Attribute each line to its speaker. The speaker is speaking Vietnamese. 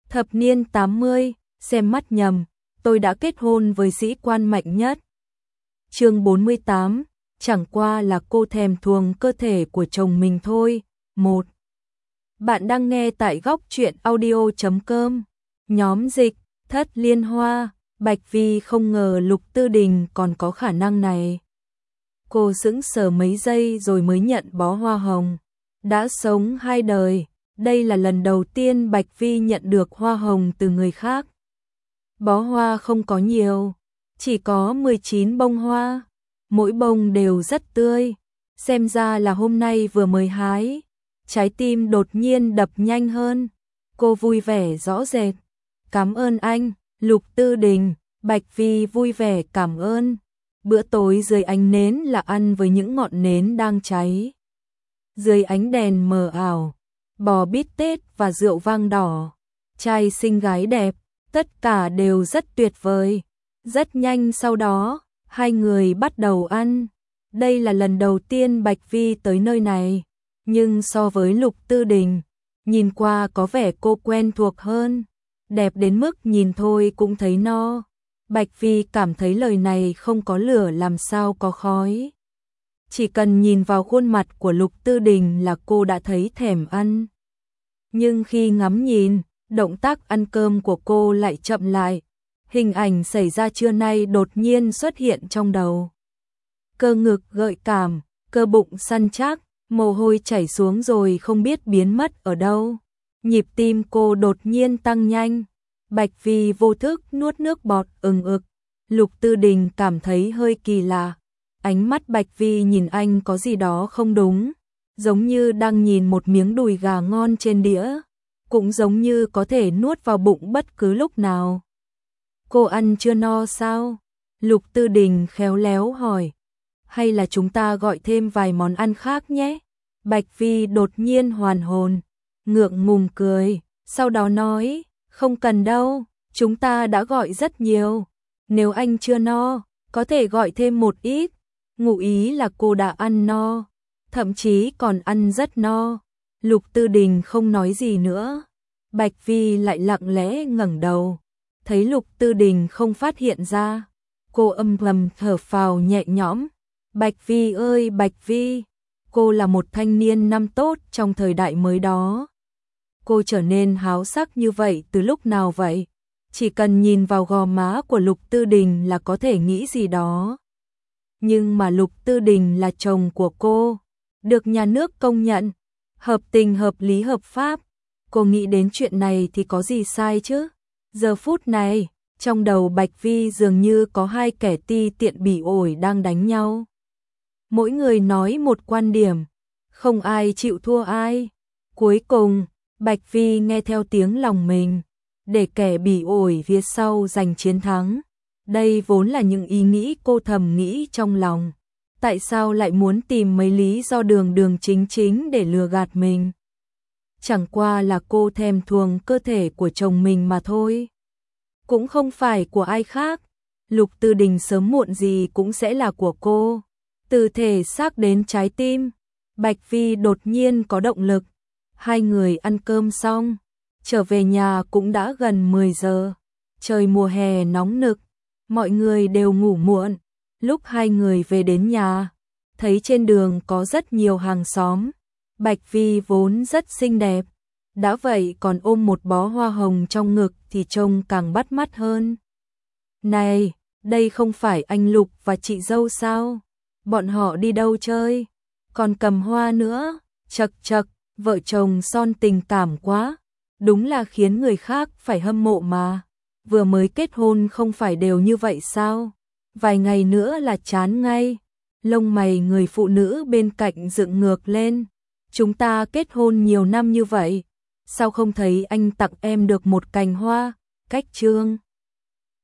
Speaker 1: Thập niên 80, xem mắt nhầm, tôi đã kết hôn với sĩ quan mạnh nhất. Chương 48, chẳng qua là cô thèm thuồng cơ thể của chồng mình thôi. 1. Bạn đang nghe tại góc truyện audio.com. Nhóm dịch, Thất Liên Hoa. Bạch Vi không ngờ Lục Tư Đình còn có khả năng này. Cô sững sờ mấy giây rồi mới nhận bó hoa hồng. Đã sống 2 đời, đây là lần đầu tiên Bạch Vi nhận được hoa hồng từ người khác. Bó hoa không có nhiều, chỉ có 19 bông hoa, mỗi bông đều rất tươi, xem ra là hôm nay vừa mới hái. Trái tim đột nhiên đập nhanh hơn, cô vui vẻ rõ rệt. Cảm ơn anh, Lục Tư Đình. Bạch Vi vui vẻ cảm ơn. Bữa tối dưới ánh nến là ăn với những ngọn nến đang cháy. Dưới ánh đèn mờ ảo, bò bít tết và rượu vang đỏ, trai xinh gái đẹp, tất cả đều rất tuyệt vời. Rất nhanh sau đó, hai người bắt đầu ăn. Đây là lần đầu tiên Bạch Vi tới nơi này, nhưng so với Lục Tư Đình, nhìn qua có vẻ cô quen thuộc hơn, đẹp đến mức nhìn thôi cũng thấy no. Bạch Vi cảm thấy lời này không có lửa làm sao có khói. Chỉ cần nhìn vào khuôn mặt của Lục Tư Đình là cô đã thấy thèm ăn. Nhưng khi ngắm nhìn, động tác ăn cơm của cô lại chậm lại. Hình ảnh xảy ra trưa nay đột nhiên xuất hiện trong đầu. Cơ ngực gợi cảm, cơ bụng săn chắc, mồ hôi chảy xuống rồi không biết biến mất ở đâu. Nhịp tim cô đột nhiên tăng nhanh. Bạch Vi vô thức nuốt nước bọt ừng ực. Lục Tư Đình cảm thấy hơi kỳ lạ. Ánh mắt Bạch Vi nhìn anh có gì đó không đúng, giống như đang nhìn một miếng đùi gà ngon trên đĩa, cũng giống như có thể nuốt vào bụng bất cứ lúc nào. Cô ăn chưa no sao? Lục Tư Đình khéo léo hỏi. Hay là chúng ta gọi thêm vài món ăn khác nhé? Bạch Vi đột nhiên hoàn hồn, ngượng ngùng cười, sau đó nói, không cần đâu, chúng ta đã gọi rất nhiều. Nếu anh chưa no, có thể gọi thêm một ít. Ngụ ý là cô đã ăn no, thậm chí còn ăn rất no. Lục Tư Đình không nói gì nữa. Bạch Vi lại lặng lẽ ngẩng đầu, thấy Lục Tư Đình không phát hiện ra. Cô âm thầm thở phào nhẹ nhõm. Bạch Vi ơi Bạch Vi, cô là một thanh niên năm tốt trong thời đại mới đó. Cô trở nên háo sắc như vậy từ lúc nào vậy? Chỉ cần nhìn vào gò má của Lục Tư Đình là có thể nghĩ gì đó. Nhưng mà Lục Tư Đình là chồng của cô, được nhà nước công nhận, hợp tình hợp lý hợp pháp. Cô nghĩ đến chuyện này thì có gì sai chứ? Giờ phút này, trong đầu Bạch Vi dường như có hai kẻ ti tiện bỉ ổi đang đánh nhau. Mỗi người nói một quan điểm, không ai chịu thua ai. Cuối cùng, Bạch Vi nghe theo tiếng lòng mình, để kẻ bỉ ổi phía sau giành chiến thắng. Đây vốn là những ý nghĩ cô thầm nghĩ trong lòng. Tại sao lại muốn tìm mấy lý do đường đường chính chính để lừa gạt mình? Chẳng qua là cô thèm thuồng cơ thể của chồng mình mà thôi. Cũng không phải của ai khác. Lục Tư Đình sớm muộn gì cũng sẽ là của cô. Từ thể xác đến trái tim, Bạch Vi đột nhiên có động lực. Hai người ăn cơm xong, trở về nhà cũng đã gần 10 giờ. Trời mùa hè nóng nực, mọi người đều ngủ muộn. Lúc hai người về đến nhà, thấy trên đường có rất nhiều hàng xóm. Bạch Vi vốn rất xinh đẹp, đã vậy còn ôm một bó hoa hồng trong ngực thì trông càng bắt mắt hơn. Này, đây không phải anh Lục và chị dâu sao? Bọn họ đi đâu chơi? Còn cầm hoa nữa, chật chật, vợ chồng son tình cảm quá. Đúng là khiến người khác phải hâm mộ mà. Vừa mới kết hôn không phải đều như vậy sao? Vài ngày nữa là chán ngay. Lông mày người phụ nữ bên cạnh dựng ngược lên. Chúng ta kết hôn nhiều năm như vậy, sao không thấy anh tặng em được một cành hoa? Cách chương